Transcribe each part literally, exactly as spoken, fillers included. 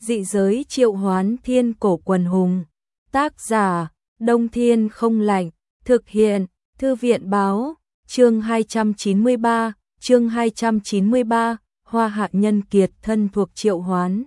Dị giới triệu hoán thiên cổ quần hùng. Tác giả, Đông Thiên Không Lạnh. Thực hiện, Thư viện Báo. Chương hai trăm chín mươi ba, chương hai trăm chín mươi ba, Hoa Hạ Nhân Kiệt thân thuộc triệu hoán.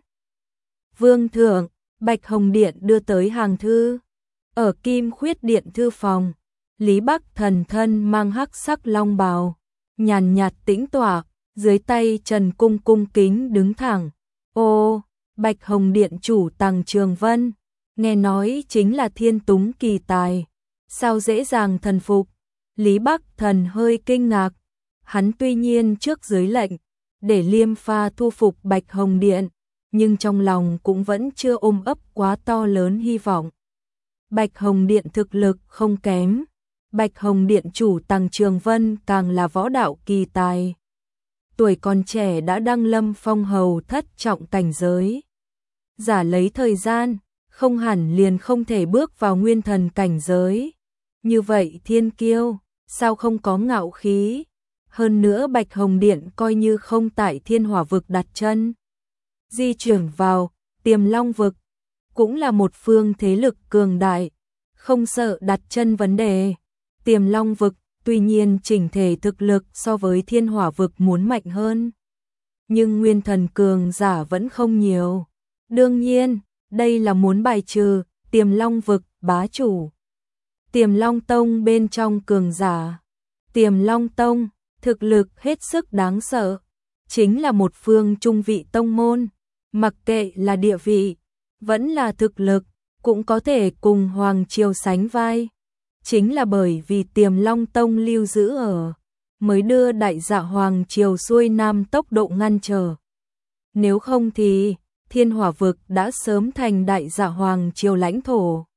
Vương thượng, Bạch Hồng Điện đưa tới hàng thư. Ở Kim Khuyết Điện thư phòng, Lý Bắc Thần thân mang hắc sắc long bào, nhàn nhạt tĩnh tọa, dưới tay Trần Cung cung kính đứng thẳng. Ô, Bạch Hồng Điện chủ Tằng Trường Vân, nghe nói chính là thiên túng kỳ tài, sao dễ dàng thần phục? Lý Bắc Thần hơi kinh ngạc, hắn tuy nhiên trước dưới lệnh để Liêm Pha thu phục Bạch Hồng Điện, nhưng trong lòng cũng vẫn chưa ôm ấp quá to lớn hy vọng. Bạch Hồng Điện thực lực không kém, Bạch Hồng Điện chủ Tằng Trường Vân càng là võ đạo kỳ tài. Tuổi còn trẻ đã đăng lâm phong hầu thất trọng cảnh giới. Giả lấy thời gian, không hẳn liền không thể bước vào nguyên thần cảnh giới. Như vậy thiên kiêu, sao không có ngạo khí? Hơn nữa Bạch Hồng Điện coi như không tại Thiên Hỏa vực đặt chân. Di chuyển vào Tiềm Long vực, cũng là một phương thế lực cường đại, không sợ đặt chân vấn đề. Tiềm Long vực tuy nhiên chỉnh thể thực lực so với Thiên Hỏa vực muốn mạnh hơn, nhưng nguyên thần cường giả vẫn không nhiều. Đương nhiên, đây là muốn bài trừ Tiềm Long vực bá chủ Tiềm Long Tông bên trong cường giả. Tiềm Long Tông, thực lực hết sức đáng sợ, chính là một phương trung vị tông môn, mặc kệ là địa vị, vẫn là thực lực, cũng có thể cùng Hoàng Triều sánh vai. Chính là bởi vì Tiềm Long Tông lưu giữ ở, mới đưa Đại Dạ Hoàng Triều xuôi nam tốc độ ngăn trở. Nếu không thì, Thiên Hỏa vực đã sớm thành Đại Dạ Hoàng Triều lãnh thổ.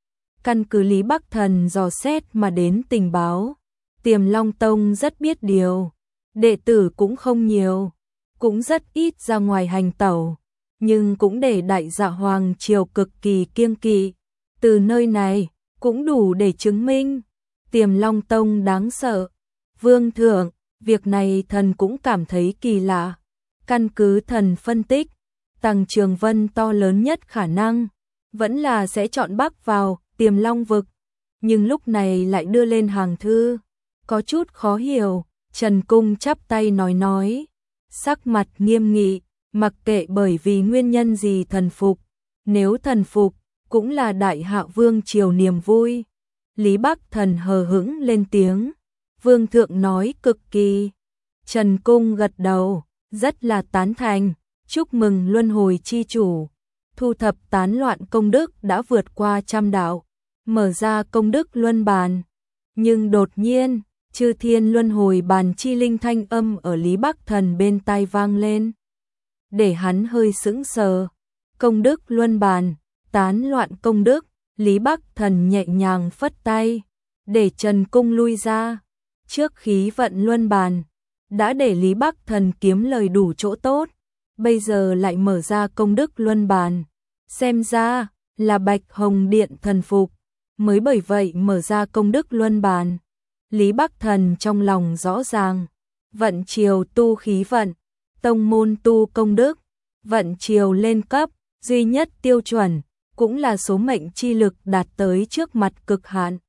Căn cứ Lý Bắc Thần dò xét mà đến tình báo, Tiềm Long Tông rất biết điều, đệ tử cũng không nhiều, cũng rất ít ra ngoài hành tẩu, nhưng cũng để Đại Dạ Hoàng Triều cực kỳ kiêng kỵ. Từ nơi này, cũng đủ để chứng minh Tiềm Long Tông đáng sợ. Vương thượng, việc này thần cũng cảm thấy kỳ lạ. Căn cứ thần phân tích, Tằng Trường Vân to lớn nhất khả năng vẫn là sẽ chọn Bắc vào Tiềm Long vực, nhưng lúc này lại đưa lên hàng thư, có chút khó hiểu. Trần Cung chắp tay nói nói, sắc mặt nghiêm nghị, mặc kệ bởi vì nguyên nhân gì thần phục, nếu thần phục cũng là Đại Hạ Vương Triều niềm vui. Lý Bắc Thần hờ hững lên tiếng, Vương thượng nói cực kỳ. Trần Cung gật đầu, rất là tán thành, chúc mừng luân hồi chi chủ, thu thập tán loạn công đức đã vượt qua trăm đạo, mở ra công đức luân bàn. Nhưng đột nhiên, chư thiên luân hồi bàn chi linh thanh âm ở Lý Bắc Thần bên tai vang lên, để hắn hơi sững sờ. Công đức luân bàn, tán loạn công đức. Lý Bắc Thần nhẹ nhàng phất tay, để Trần Cung lui ra. Trước khí vận luân bàn, đã để Lý Bắc Thần kiếm lời đủ chỗ tốt, bây giờ lại mở ra công đức luân bàn. Xem ra, là Bạch Hồng Điện thần phục, mới bởi vậy mở ra công đức luân bàn. Lý Bắc Thần trong lòng rõ ràng, vận triều tu khí vận, tông môn tu công đức, vận triều lên cấp, duy nhất tiêu chuẩn, cũng là số mệnh chi lực đạt tới trước mặt cực hạn.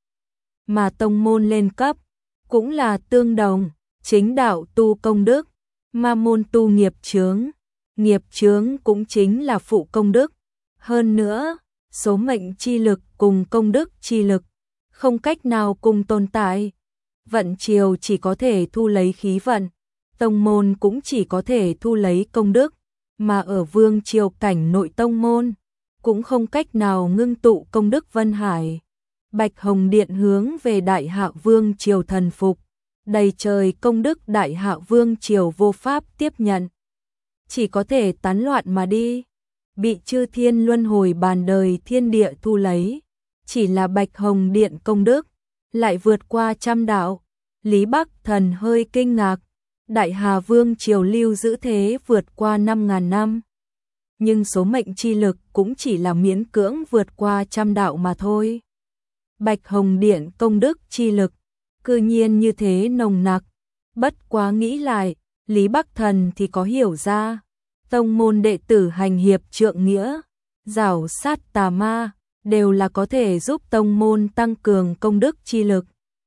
Mà tông môn lên cấp, cũng là tương đồng, chính đạo tu công đức, ma môn tu nghiệp chướng, nghiệp chướng cũng chính là phụ công đức. Hơn nữa, số mệnh chi lực cùng công đức chi lực, không cách nào cùng tồn tại. Vận triều chỉ có thể thu lấy khí vận, tông môn cũng chỉ có thể thu lấy công đức, mà ở vương triều cảnh nội tông môn, cũng không cách nào ngưng tụ công đức Vân Hải. Bạch Hồng Điện hướng về Đại Hạ Vương Triều thần phục, đầy trời công đức Đại Hạ Vương Triều vô pháp tiếp nhận, chỉ có thể tán loạn mà đi, bị chư thiên luân hồi bàn đời thiên địa thu lấy. Chỉ là Bạch Hồng Điện công đức, lại vượt qua trăm đạo. Lý Bắc Thần hơi kinh ngạc, Đại Hà Vương Triều lưu giữ thế vượt qua năm ngàn năm. Nhưng số mệnh chi lực cũng chỉ là miễn cưỡng vượt qua trăm đạo mà thôi. Bạch Hồng Điện công đức chi lực, cư nhiên như thế nồng nặc. Bất quá nghĩ lại, Lý Bắc Thần thì có hiểu ra, tông môn đệ tử hành hiệp trượng nghĩa, giảo sát tà ma, đều là có thể giúp tông môn tăng cường công đức chi lực.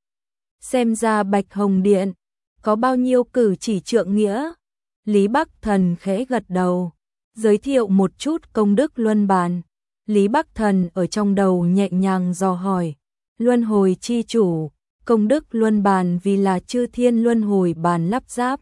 Xem ra Bạch Hồng Điện có bao nhiêu cử chỉ trượng nghĩa. Lý Bắc Thần khẽ gật đầu, giới thiệu một chút công đức luân bàn. Lý Bắc Thần ở trong đầu nhẹ nhàng dò hỏi, luân hồi chi chủ, công đức luân bàn vì là chư thiên luân hồi bàn lắp ráp,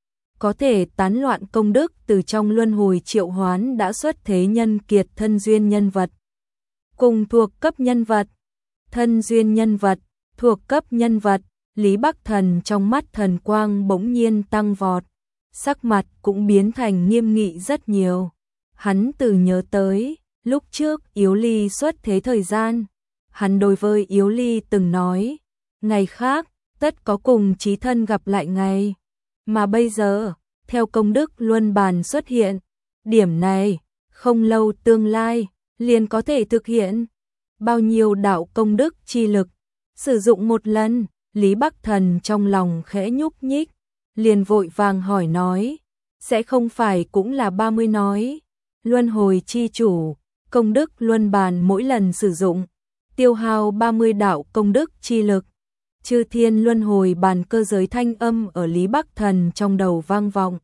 có thể tán loạn công đức từ trong luân hồi triệu hoán đã xuất thế nhân kiệt thân duyên nhân vật. Cùng thuộc cấp nhân vật, thân duyên nhân vật, thuộc cấp nhân vật, Lý Bắc Thần trong mắt thần quang bỗng nhiên tăng vọt, sắc mặt cũng biến thành nghiêm nghị rất nhiều. Hắn tự nhớ tới, lúc trước Yếu Ly xuất thế thời gian, hắn đối với Yếu Ly từng nói, ngày khác, tất có cùng chí thân gặp lại ngày. Mà bây giờ, theo công đức luân bàn xuất hiện, điểm này, không lâu tương lai, liền có thể thực hiện. Bao nhiêu đạo công đức chi lực, sử dụng một lần, Lý Bắc Thần trong lòng khẽ nhúc nhích, liền vội vàng hỏi nói, sẽ không phải cũng là ba mươi nói, luân hồi chi chủ, công đức luân bàn mỗi lần sử dụng, tiêu hao ba mươi đạo công đức chi lực. Chư thiên luân hồi bàn cơ giới thanh âm ở Lý Bắc Thần trong đầu vang vọng.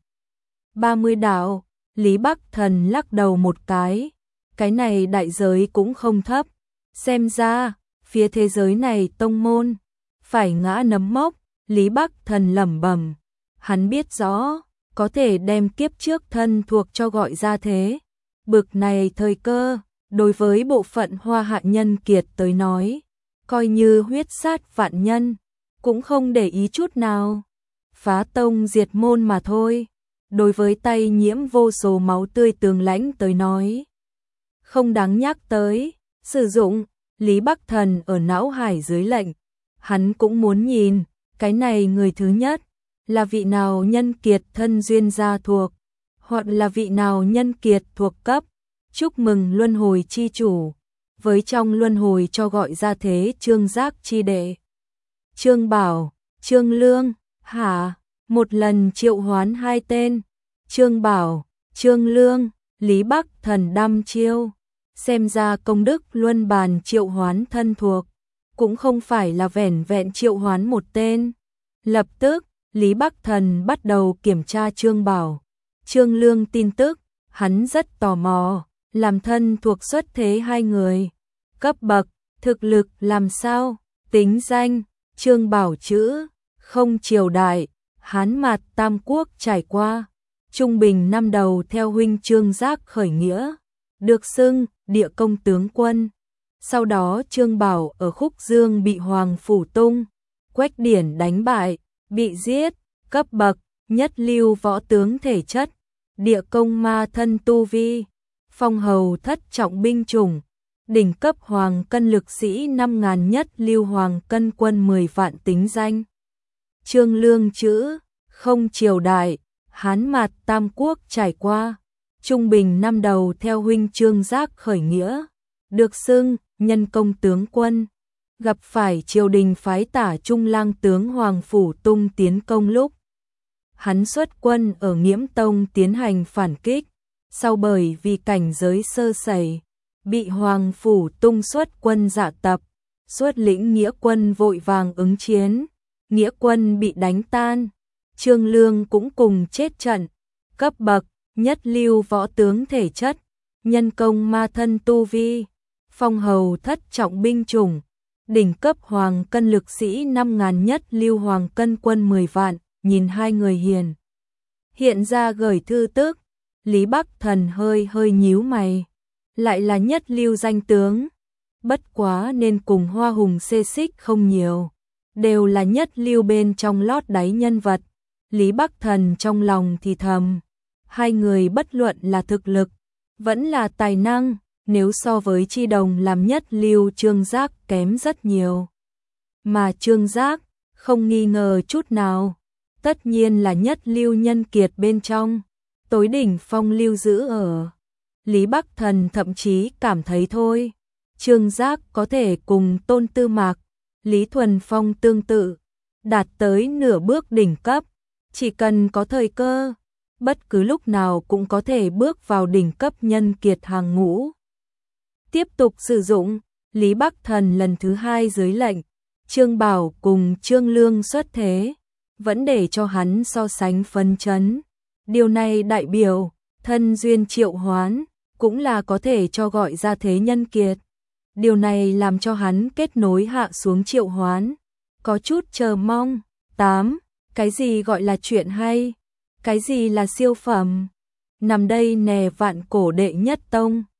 ba mươi đạo, Lý Bắc Thần lắc đầu một cái, cái này đại giới cũng không thấp, xem ra, phía thế giới này tông môn, phải ngã nấm mốc. Lý Bắc Thần lẩm bẩm, hắn biết rõ, có thể đem kiếp trước thân thuộc cho gọi ra thế. Bực này thời cơ, đối với bộ phận Hoa Hạ nhân kiệt tới nói, coi như huyết sát vạn nhân, cũng không để ý chút nào. Phá tông diệt môn mà thôi, đối với tay nhiễm vô số máu tươi tường lãnh tới nói, không đáng nhắc tới. Sử dụng, Lý Bắc Thần ở não hải dưới lệnh, hắn cũng muốn nhìn, cái này người thứ nhất, là vị nào nhân kiệt thân duyên gia thuộc, hoặc là vị nào nhân kiệt thuộc cấp. Chúc mừng luân hồi chi chủ, với trong luân hồi cho gọi ra thế Trương Giác chi đệ. Trương Bảo, Trương Lương, hả, một lần triệu hoán hai tên, Trương Bảo, Trương Lương, Lý Bắc Thần đăm chiêu, xem ra công đức luân bàn triệu hoán thân thuộc, cũng không phải là vẻn vẹn triệu hoán một tên. Lập tức, Lý Bắc Thần bắt đầu kiểm tra Trương Bảo, Trương Lương tin tức, hắn rất tò mò, làm thân thuộc xuất thế hai người, cấp bậc, thực lực làm sao, tính danh, Trương Bảo chữ, không triều đại, Hán Mạt Tam Quốc trải qua, trung bình năm đầu theo huynh Trương Giác khởi nghĩa, được xưng địa công tướng quân. Sau đó Trương Bảo ở Khúc Dương bị Hoàng Phủ Tung, Quách Điển đánh bại, bị giết, cấp bậc, nhất lưu võ tướng thể chất, địa công ma thân tu vi, phong hầu thất trọng binh chủng, đỉnh cấp hoàng cân lực sĩ năm ngàn nhất lưu hoàng cân quân mười vạn tính danh. Trương Lương chữ, không triều đại, Hán Mạt Tam Quốc trải qua, trung bình năm đầu theo huynh Trương Giác khởi nghĩa, được xưng nhân công tướng quân, gặp phải triều đình phái tả trung lang tướng Hoàng Phủ Tung tiến công lúc, hắn xuất quân ở Nghiễm Tông tiến hành phản kích, sau bởi vì cảnh giới sơ sẩy, bị Hoàng Phủ Tung xuất quân dạ tập, xuất lĩnh nghĩa quân vội vàng ứng chiến, nghĩa quân bị đánh tan, Trương Lương cũng cùng chết trận, cấp bậc, nhất lưu võ tướng thể chất, nhân công ma thân tu vi, phong hầu thất trọng binh chủng, đỉnh cấp hoàng cân lực sĩ năm ngàn nhất lưu hoàng cân quân mười vạn, nhìn hai người hiền. Hiện ra gửi thư tức, Lý Bắc Thần hơi hơi nhíu mày, lại là nhất lưu danh tướng, bất quá nên cùng Hoa Hùng xê xích không nhiều, đều là nhất lưu bên trong lót đáy nhân vật. Lý Bắc Thần trong lòng thì thầm, hai người bất luận là thực lực, vẫn là tài năng, nếu so với Chi Đồng làm nhất lưu Trương Giác kém rất nhiều. Mà Trương Giác, không nghi ngờ chút nào, tất nhiên là nhất lưu nhân kiệt bên trong, tối đỉnh phong lưu giữ ở. Lý Bắc Thần thậm chí cảm thấy thôi, Trương Giác có thể cùng Tôn Tư Mạc, Lý Thuần Phong tương tự, đạt tới nửa bước đỉnh cấp, chỉ cần có thời cơ. bất cứ lúc nào cũng có thể bước vào đỉnh cấp nhân kiệt hàng ngũ. Tiếp tục sử dụng, Lý Bắc Thần lần thứ hai dưới lệnh, Trương Bảo cùng Trương Lương xuất thế, vẫn để cho hắn so sánh phấn chấn. Điều này đại biểu, thân duyên triệu hoán, cũng là có thể cho gọi ra thế nhân kiệt. Điều này làm cho hắn kết nối hạ xuống triệu hoán, có chút chờ mong. tám. Cái gì gọi là chuyện hay? Cái gì là siêu phẩm? Nằm đây nè vạn cổ đệ nhất tông.